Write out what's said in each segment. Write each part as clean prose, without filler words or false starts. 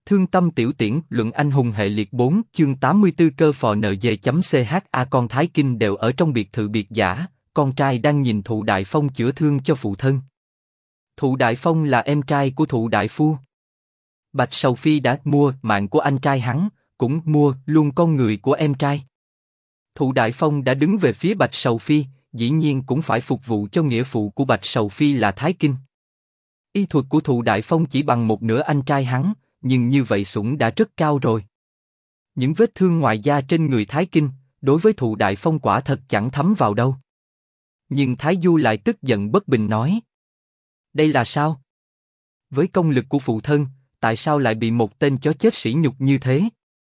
Thương tâm tiểu tiễn, luận anh hùng hệ liệt 4, chương 84 cơ phò NG.CHA. Con Thái Kinh đều ở trong biệt thự biệt giả, con trai đang nhìn Thụ Đại Phong chữa thương cho phụ thân. Thụ Đại Phong là em trai của Thụ Đại Phu. Bạch Sầu Phi đã mua mạng của anh trai hắn, cũng mua luôn con người của em trai. Thụ Đại Phong đã đứng về phía Bạch Sầu Phi, dĩ nhiên cũng phải phục vụ cho nghĩa phụ của Bạch Sầu Phi là Thái Kinh. Y thuật của Thụ Đại Phong chỉ bằng một nửa anh trai hắn, nhưng như vậy sủng đã rất cao rồi. Những vết thương ngoài da trên người Thái Kinh, đối với Thụ Đại Phong quả thật chẳng thấm vào đâu. Nhưng Thái Du lại tức giận bất bình nói: đây là sao? Với công lực của phụ thân, tại sao lại bị một tên chó chết sỉ nhục như thế?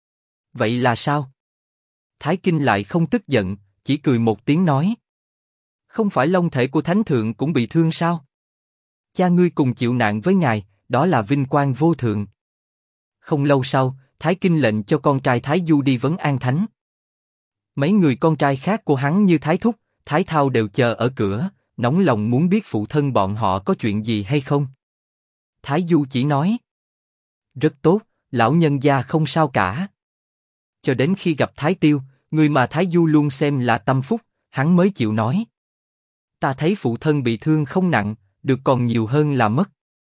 Vậy là sao? Thái Kinh lại không tức giận, chỉ cười một tiếng nói: không phải long thể của Thánh Thượng cũng bị thương sao? Cha ngươi cùng chịu nạn với ngài, đó là vinh quang vô thượng. Không lâu sau, Thái Kinh lệnh cho con trai Thái Du đi vấn an Thánh. Mấy người con trai khác của hắn như Thái Thúc, Thái Thao đều chờ ở cửa, nóng lòng muốn biết phụ thân bọn họ có chuyện gì hay không. Thái Du chỉ nói: rất tốt, lão nhân gia không sao cả. Cho đến khi gặp Thái Tiêu, người mà Thái Du luôn xem là tâm phúc, hắn mới chịu nói: ta thấy phụ thân bị thương không nặng, được còn nhiều hơn là mất.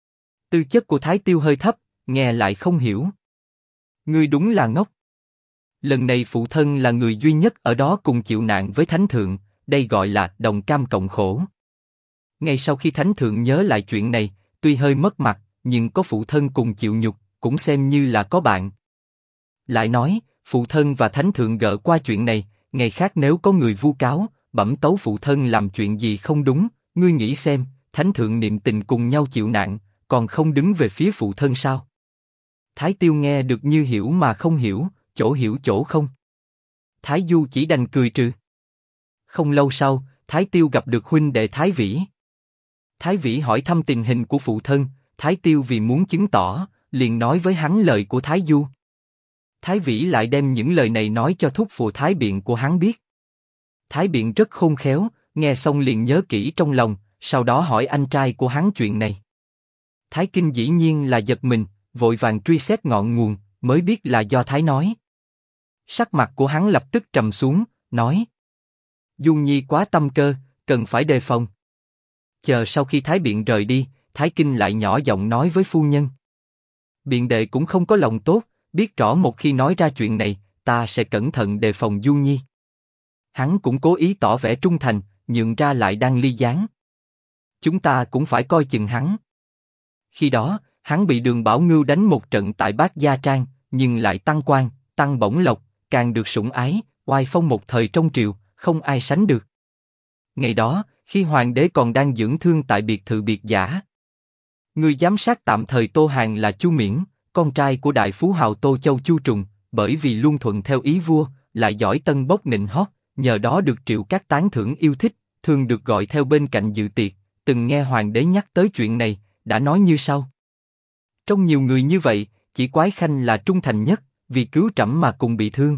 Tư chất của Thái Tiêu hơi thấp, nghe lại không hiểu. Ngươi đúng là ngốc. Lần này phụ thân là người duy nhất ở đó cùng chịu nạn với Thánh Thượng, đây gọi là đồng cam cộng khổ. Ngay sau khi Thánh Thượng nhớ lại chuyện này, tuy hơi mất mặt, nhưng có phụ thân cùng chịu nhục, cũng xem như là có bạn. Lại nói, phụ thân và Thánh Thượng gỡ qua chuyện này, ngày khác nếu có người vu cáo, bẩm tấu phụ thân làm chuyện gì không đúng, ngươi nghĩ xem, Thánh Thượng niệm tình cùng nhau chịu nạn, còn không đứng về phía phụ thân sao? Thái Tiêu nghe được như hiểu mà không hiểu, chỗ hiểu chỗ không. Thái Du chỉ đành cười trừ. Không lâu sau, Thái Tiêu gặp được huynh đệ Thái Vĩ. Thái Vĩ hỏi thăm tình hình của phụ thân, Thái Tiêu vì muốn chứng tỏ, liền nói với hắn lời của Thái Du. Thái Vĩ lại đem những lời này nói cho thúc phụ Thái Biện của hắn biết. Thái Biện rất khôn khéo, nghe xong liền nhớ kỹ trong lòng, sau đó hỏi anh trai của hắn chuyện này. Thái Kinh dĩ nhiên là giật mình, vội vàng truy xét ngọn nguồn, mới biết là do Thái nói. Sắc mặt của hắn lập tức trầm xuống, nói: Du Nhi quá tâm cơ, cần phải đề phòng. Chờ sau khi Thái Biện rời đi, Thái Kinh lại nhỏ giọng nói với phu nhân: Biện đệ cũng không có lòng tốt, biết rõ một khi nói ra chuyện này, ta sẽ cẩn thận đề phòng Du Nhi. Hắn cũng cố ý tỏ vẻ trung thành, nhượng ra lại đang ly gián. Chúng ta cũng phải coi chừng hắn. Khi đó, hắn bị Đường Bảo Ngưu đánh một trận tại Bát Gia Trang, nhưng lại tăng quan, tăng bổng lộc, càng được sủng ái, oai phong một thời trong triều, không ai sánh được. Ngày đó, khi hoàng đế còn đang dưỡng thương tại biệt thự biệt giả, người giám sát tạm thời Tô Hàn là Chu Miễn, con trai của đại phú hào Tô Châu Chu Trùng, bởi vì luôn thuận theo ý vua, lại giỏi tân bốc nịnh hót, nhờ đó được Triệu Cát tán thưởng yêu thích, thường được gọi theo bên cạnh dự tiệc. Từng nghe hoàng đế nhắc tới chuyện này, đã nói như sau: trong nhiều người như vậy, chỉ Quái Khanh là trung thành nhất, vì cứu trẫm mà cùng bị thương.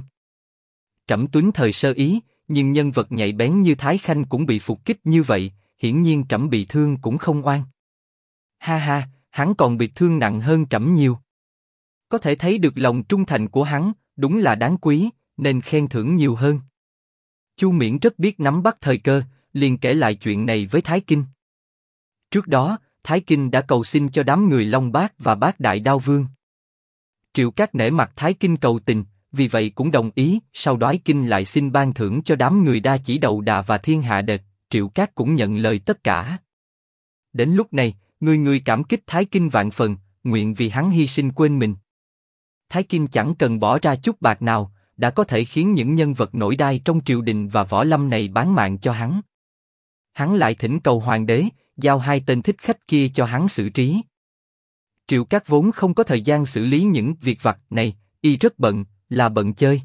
Trẫm tuấn thời sơ ý, nhưng nhân vật nhạy bén như Thái Khanh cũng bị phục kích như vậy, hiển nhiên trẫm bị thương cũng không oan. Ha ha, hắn còn bị thương nặng hơn trẫm nhiều. Có thể thấy được lòng trung thành của hắn, đúng là đáng quý, nên khen thưởng nhiều hơn. Chu Miễn rất biết nắm bắt thời cơ, liền kể lại chuyện này với Thái Kinh. Trước đó, Thái Kinh đã cầu xin cho đám người Long Bát và Bát Đại Đao Vương. Triệu Cát nể mặt Thái Kinh cầu tình, vì vậy cũng đồng ý. Sau đó Kinh lại xin ban thưởng cho đám người Đa Chỉ Đầu Đà và Thiên Hạ Đệt. Triệu Cát cũng nhận lời tất cả. Đến lúc này, người người cảm kích Thái Kinh vạn phần, nguyện vì hắn hy sinh quên mình. Thái Kinh chẳng cần bỏ ra chút bạc nào, đã có thể khiến những nhân vật nổi đai trong triều đình và võ lâm này bán mạng cho hắn. Hắn lại thỉnh cầu hoàng đế giao hai tên thích khách kia cho hắn xử trí. Triệu Cát vốn không có thời gian xử lý những việc vặt này, y rất bận, là bận chơi.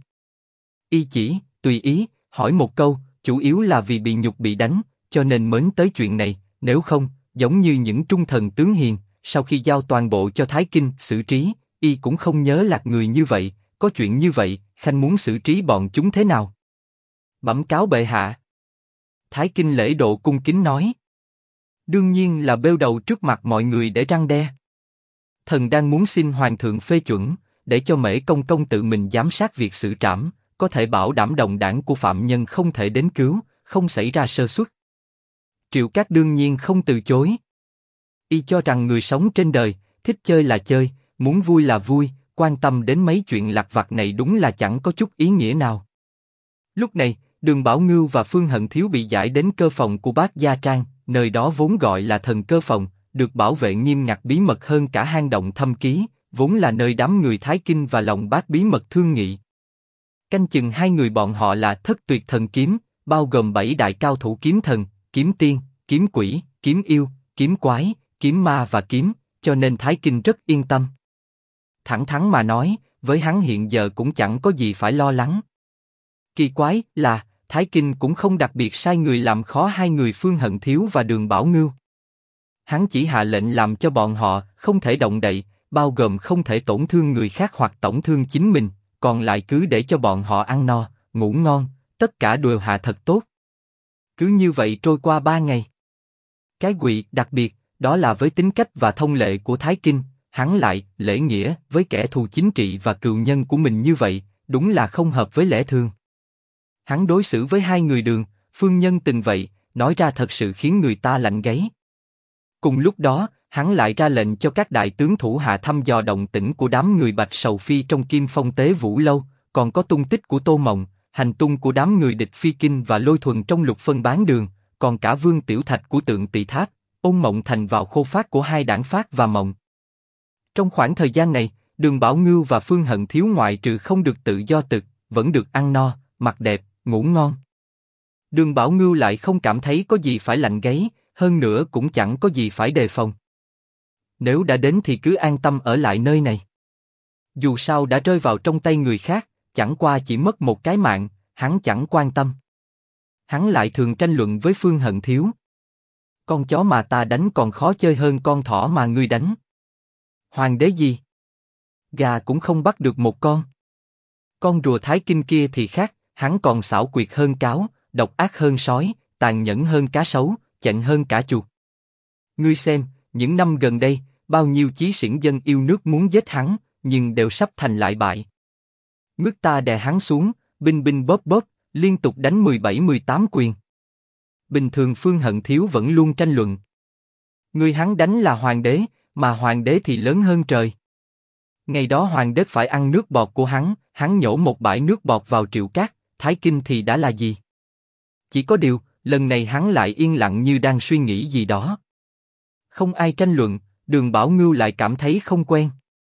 Y chỉ tùy ý hỏi một câu, chủ yếu là vì bị nhục bị đánh, cho nên mến tới chuyện này. Nếu không, giống như những trung thần tướng hiền, sau khi giao toàn bộ cho Thái Kinh xử trí, y cũng không nhớ lạc người như vậy. Có chuyện như vậy, Khanh muốn xử trí bọn chúng thế nào? Bẩm cáo bệ hạ. Thái Kinh lễ độ cung kính nói: đương nhiên là bêu đầu trước mặt mọi người để răn đe. Thần đang muốn xin hoàng thượng phê chuẩn, để cho Mễ Công Công tự mình giám sát việc xử trảm, có thể bảo đảm đồng đảng của phạm nhân không thể đến cứu, không xảy ra sơ suất. Triệu Cát đương nhiên không từ chối. Y cho rằng người sống trên đời, thích chơi là chơi, muốn vui là vui, quan tâm đến mấy chuyện lặt vặt này đúng là chẳng có chút ý nghĩa nào. Lúc này, Đường Bảo Ngưu và Phương Hận Thiếu bị giải đến cơ phòng của Bác Gia Trang, nơi đó vốn gọi là thần cơ phòng, được bảo vệ nghiêm ngặt bí mật hơn cả hang động thâm ký, vốn là nơi đám người Thái Kinh và Lòng Bác bí mật thương nghị. Canh chừng hai người bọn họ là Thất Tuyệt Thần Kiếm, bao gồm 7 đại cao thủ kiếm thần, kiếm tiên, kiếm quỷ, kiếm yêu, kiếm quái, kiếm ma và kiếm, cho nên Thái Kinh rất yên tâm. Thẳng thắn mà nói, với hắn hiện giờ cũng chẳng có gì phải lo lắng. Kỳ quái là, Thái Kinh cũng không đặc biệt sai người làm khó hai người Phương Hận Thiếu và Đường Bảo Ngưu. Hắn chỉ hạ lệnh làm cho bọn họ không thể động đậy, bao gồm không thể tổn thương người khác hoặc tổn thương chính mình, còn lại cứ để cho bọn họ ăn no, ngủ ngon, tất cả đều hạ thật tốt. Cứ như vậy trôi qua 3 ngày. Cái quỷ đặc biệt, đó là với tính cách và thông lệ của Thái Kinh, hắn lại lễ nghĩa với kẻ thù chính trị và cừu nhân của mình như vậy, đúng là không hợp với lẽ thường. Hắn đối xử với hai người Đường, Phương Nhân Tình vậy, nói ra thật sự khiến người ta lạnh gáy. Cùng lúc đó, hắn lại ra lệnh cho các đại tướng thủ hạ thăm dò động tĩnh của đám người Bạch Sầu Phi trong Kim Phong Tế Vũ Lâu, còn có tung tích của Tô Mộng, hành tung của đám người địch Phi Kinh và Lôi Thuần trong Lục Phân Bán Đường, còn cả Vương Tiểu Thạch của Tượng Tỳ Tháp, Ôn Mộng Thành vào khô phát của hai đảng Phát và Mộng. Trong khoảng thời gian này, Đường Bảo Ngưu và Phương Hận Thiếu ngoại trừ không được tự do tực, vẫn được ăn no, mặc đẹp, ngủ ngon. Đường Bảo Ngưu lại không cảm thấy có gì phải lạnh gáy, hơn nữa cũng chẳng có gì phải đề phòng. Nếu đã đến thì cứ an tâm ở lại nơi này. Dù sao đã rơi vào trong tay người khác, chẳng qua chỉ mất một cái mạng, hắn chẳng quan tâm. Hắn lại thường tranh luận với Phương Hận Thiếu. Con chó mà ta đánh còn khó chơi hơn con thỏ mà ngươi đánh. Hoàng đế gì? Gà cũng không bắt được một con. Con rùa Thái Kinh kia thì khác, hắn còn xảo quyệt hơn cáo, độc ác hơn sói, tàn nhẫn hơn cá sấu, chạnh hơn cả chuột. Ngươi xem, những năm gần đây, bao nhiêu chí sỉn dân yêu nước muốn giết hắn, nhưng đều sắp thành lại bại. Ngước ta đè hắn xuống, binh binh bóp bóp, liên tục đánh 17-18 quyền. Bình thường Phương Hận Thiếu vẫn luôn tranh luận. Người hắn đánh là hoàng đế, mà hoàng đế thì lớn hơn trời. Ngày đó hoàng đế phải ăn nước bọt của hắn nhổ một bãi nước bọt vào Triệu Cát, Thái Kinh thì đã là gì? Chỉ có điều, lần này hắn lại yên lặng như đang suy nghĩ gì đó. Không ai tranh luận, Đường Bảo Ngưu lại cảm thấy không quen.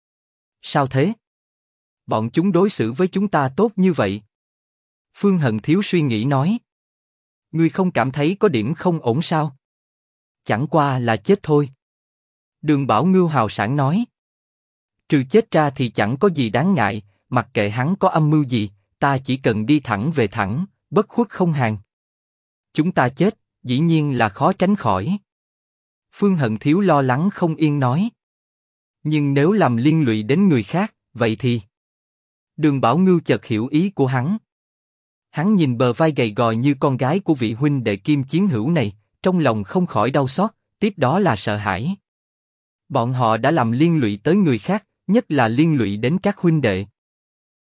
Sao thế? Bọn chúng đối xử với chúng ta tốt như vậy. Phương Hận Thiếu suy nghĩ nói. Ngươi không cảm thấy có điểm không ổn sao? Chẳng qua là chết thôi. Đường Bảo Ngưu hào sảng nói. Trừ chết ra thì chẳng có gì đáng ngại, mặc kệ hắn có âm mưu gì, ta chỉ cần đi thẳng về thẳng, bất khuất không hàng. Chúng ta chết, dĩ nhiên là khó tránh khỏi. Phương Hận Thiếu lo lắng không yên nói. Nhưng nếu làm liên lụy đến người khác, vậy thì... Đường Bảo Ngưu chợt hiểu ý của hắn. Hắn nhìn bờ vai gầy gò như con gái của vị huynh đệ Kim chiến hữu này, trong lòng không khỏi đau xót, tiếp đó là sợ hãi. Bọn họ đã làm liên lụy tới người khác, nhất là liên lụy đến các huynh đệ.